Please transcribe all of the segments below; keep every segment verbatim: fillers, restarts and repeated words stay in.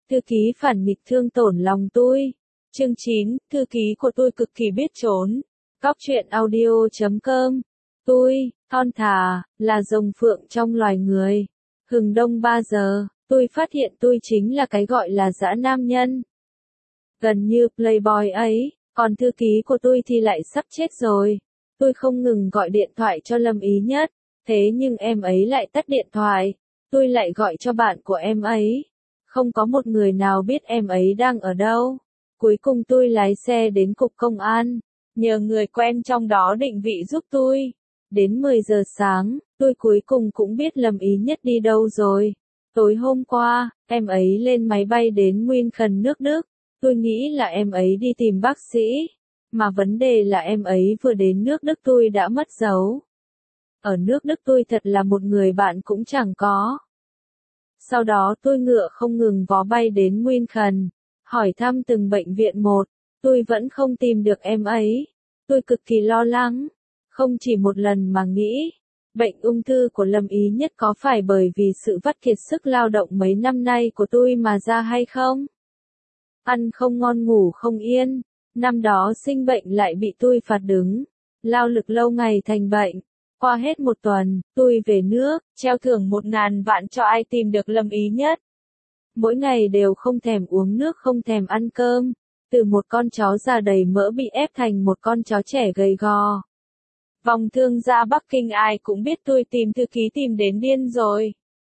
Thư ký phản nghịch thương tổn lòng tôi. Chương chín, thư ký của tôi cực kỳ biết trốn. Góc truyện audio chấm com. Tôi, thon thả, là rồng phượng trong loài người. Hừng đông ba giờ, tôi phát hiện tôi chính là cái gọi là dã nam nhân. Gần như playboy ấy, còn thư ký của tôi thì lại sắp chết rồi. Tôi không ngừng gọi điện thoại cho Lâm Ý Nhất, thế nhưng em ấy lại tắt điện thoại. Tôi lại gọi cho bạn của em ấy. Không có một người nào biết em ấy đang ở đâu. Cuối cùng tôi lái xe đến cục công an, nhờ người quen trong đó định vị giúp tôi. Đến mười giờ sáng, tôi cuối cùng cũng biết Lâm Ý Nhất đi đâu rồi. Tối hôm qua, em ấy lên máy bay đến München nước Đức. Tôi nghĩ là em ấy đi tìm bác sĩ. Mà vấn đề là em ấy vừa đến nước Đức tôi đã mất dấu. Ở nước Đức tôi thật là một người bạn cũng chẳng có. Sau đó tôi ngựa không ngừng vó bay đến München, hỏi thăm từng bệnh viện một. Tôi vẫn không tìm được em ấy. Tôi cực kỳ lo lắng. Không chỉ một lần mà nghĩ, bệnh ung thư của Lâm Ý Nhất có phải bởi vì sự vắt kiệt sức lao động mấy năm nay của tôi mà ra hay không? Ăn không ngon ngủ không yên, năm đó sinh bệnh lại bị tôi phạt đứng, lao lực lâu ngày thành bệnh. Qua hết một tuần, tôi về nước, treo thưởng một ngàn vạn cho ai tìm được Lâm Ý Nhất. Mỗi ngày đều không thèm uống nước không thèm ăn cơm, từ một con chó già đầy mỡ bị ép thành một con chó trẻ gầy gò. Vòng thương gia Bắc Kinh ai cũng biết tôi tìm thư ký tìm đến điên rồi.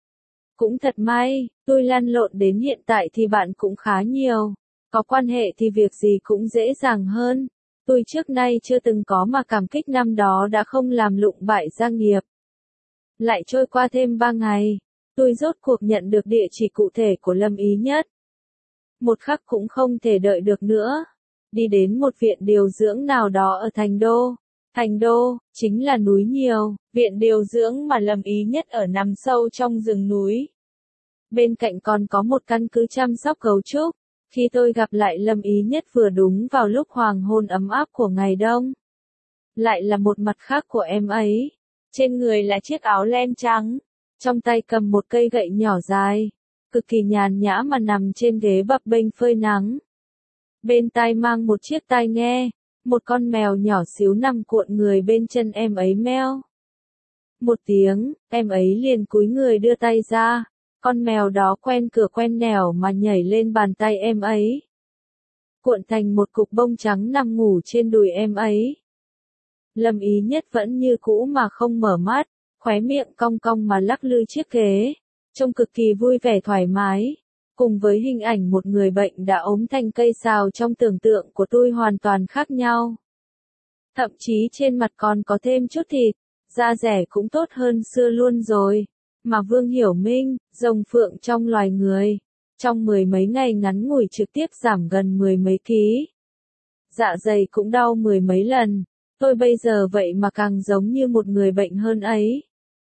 Cũng thật may, tôi lăn lộn đến hiện tại thì bạn cũng khá nhiều. Có quan hệ thì việc gì cũng dễ dàng hơn. Tôi trước nay chưa từng có mà cảm kích năm đó đã không làm lụng bại gia nghiệp. Lại trôi qua thêm ba ngày, tôi rốt cuộc nhận được địa chỉ cụ thể của Lâm Ý Nhất. Một khắc cũng không thể đợi được nữa. Đi đến một viện điều dưỡng nào đó ở Thành Đô. Thành Đô, chính là núi nhiều, viện điều dưỡng mà Lâm Ý Nhất ở nằm sâu trong rừng núi. Bên cạnh còn có một căn cứ chăm sóc gấu trúc. Khi tôi gặp lại Lâm Ý Nhất vừa đúng vào lúc hoàng hôn ấm áp của ngày đông. Lại là một mặt khác của em ấy. Trên người là chiếc áo len trắng. Trong tay cầm một cây gậy nhỏ dài. Cực kỳ nhàn nhã mà nằm trên ghế bập bênh phơi nắng. Bên tai mang một chiếc tai nghe. Một con mèo nhỏ xíu nằm cuộn người bên chân em ấy meo. Một tiếng, em ấy liền cúi người đưa tay ra. Con mèo đó quen cửa quen nẻo mà nhảy lên bàn tay em ấy. Cuộn thành một cục bông trắng nằm ngủ trên đùi em ấy. Lâm Ý Nhất vẫn như cũ mà không mở mắt, khóe miệng cong cong mà lắc lư chiếc ghế. Trông cực kỳ vui vẻ thoải mái. Cùng với hình ảnh một người bệnh đã ốm thành cây sào trong tưởng tượng của tôi hoàn toàn khác nhau. Thậm chí trên mặt còn có thêm chút thịt, da dẻ cũng tốt hơn xưa luôn rồi. Mà Vương Hiểu Minh, rồng phượng trong loài người, trong mười mấy ngày ngắn ngủi trực tiếp giảm gần mười mấy ký. Dạ dày cũng đau mười mấy lần, tôi bây giờ vậy mà càng giống như một người bệnh hơn ấy.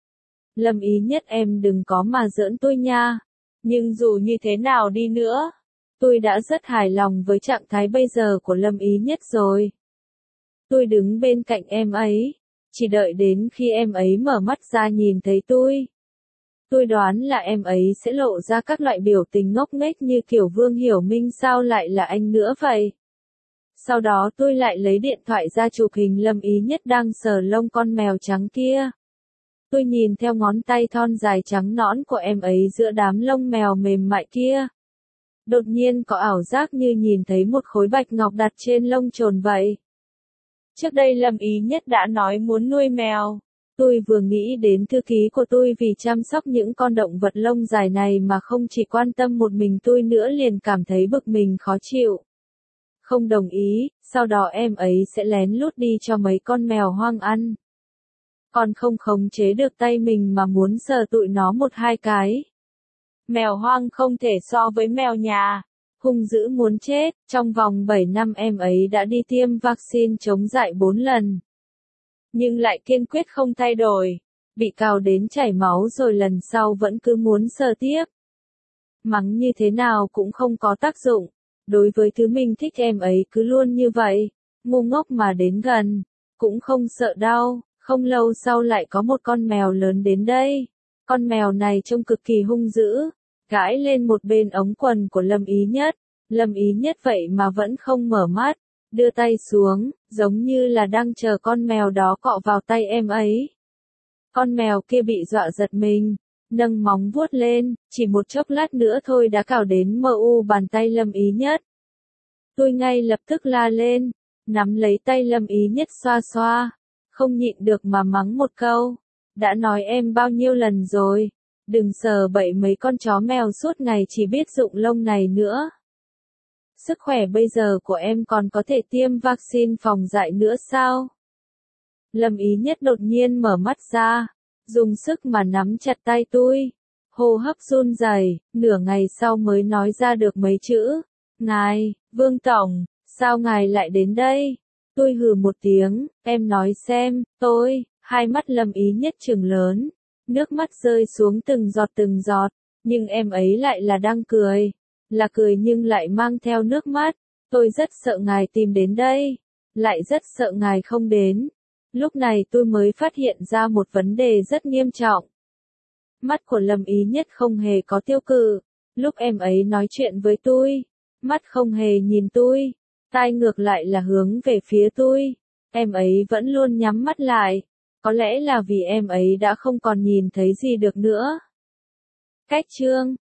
Lâm Ý Nhất em đừng có mà giỡn tôi nha, nhưng dù như thế nào đi nữa, tôi đã rất hài lòng với trạng thái bây giờ của Lâm Ý Nhất rồi. Tôi đứng bên cạnh em ấy, chỉ đợi đến khi em ấy mở mắt ra nhìn thấy tôi. Tôi đoán là em ấy sẽ lộ ra các loại biểu tình ngốc nghếch như kiểu Vương Hiểu Minh sao lại là anh nữa vậy. Sau đó tôi lại lấy điện thoại ra chụp hình Lâm Ý Nhất đang sờ lông con mèo trắng kia. Tôi nhìn theo ngón tay thon dài trắng nõn của em ấy giữa đám lông mèo mềm mại kia. Đột nhiên có ảo giác như nhìn thấy một khối bạch ngọc đặt trên lông chồn vậy. Trước đây Lâm Ý Nhất đã nói muốn nuôi mèo. Tôi vừa nghĩ đến thư ký của tôi vì chăm sóc những con động vật lông dài này mà không chỉ quan tâm một mình tôi nữa liền cảm thấy bực mình khó chịu. Không đồng ý, sau đó em ấy sẽ lén lút đi cho mấy con mèo hoang ăn. Còn không khống chế được tay mình mà muốn sờ tụi nó một hai cái. Mèo hoang không thể so với mèo nhà. Hung dữ muốn chết, trong vòng bảy năm em ấy đã đi tiêm vaccine chống dại bốn lần. Nhưng lại kiên quyết không thay đổi, bị cào đến chảy máu rồi lần sau vẫn cứ muốn sờ tiếp. Mắng như thế nào cũng không có tác dụng, đối với thứ mình thích em ấy cứ luôn như vậy, ngu ngốc mà đến gần, cũng không sợ đau. Không lâu sau lại có một con mèo lớn đến đây, con mèo này trông cực kỳ hung dữ, gãi lên một bên ống quần của Lâm Ý Nhất. Lâm Ý Nhất vậy mà vẫn không mở mắt, đưa tay xuống, giống như là đang chờ con mèo đó cọ vào tay em ấy. Con mèo kia bị dọa giật mình, nâng móng vuốt lên, chỉ một chốc lát nữa thôi đã cào đến mờ u bàn tay Lâm Ý Nhất. Tôi ngay lập tức la lên, nắm lấy tay Lâm Ý Nhất xoa xoa, không nhịn được mà mắng một câu. Đã nói em bao nhiêu lần rồi, đừng sờ bậy mấy con chó mèo suốt ngày chỉ biết rụng lông này nữa. Sức khỏe bây giờ của em còn có thể tiêm vaccine phòng dại nữa sao? Lâm Ý Nhất đột nhiên mở mắt ra, dùng sức mà nắm chặt tay tôi, hô hấp run rẩy, nửa ngày sau mới nói ra được mấy chữ. Ngài, Vương Tổng, sao ngài lại đến đây? Tôi hừ một tiếng, em nói xem, tôi, hai mắt Lâm Ý Nhất trừng lớn, nước mắt rơi xuống từng giọt từng giọt, nhưng em ấy lại là đang cười, là cười nhưng lại mang theo nước mắt. Tôi rất sợ ngài tìm đến đây, lại rất sợ ngài không đến. Lúc này tôi mới phát hiện ra một vấn đề rất nghiêm trọng. Mắt của Lâm Ý Nhất không hề có tiêu cự, lúc em ấy nói chuyện với tôi, mắt không hề nhìn tôi, tai ngược lại là hướng về phía tôi. Em ấy vẫn luôn nhắm mắt lại, có lẽ là vì em ấy đã không còn nhìn thấy gì được nữa. Cách chương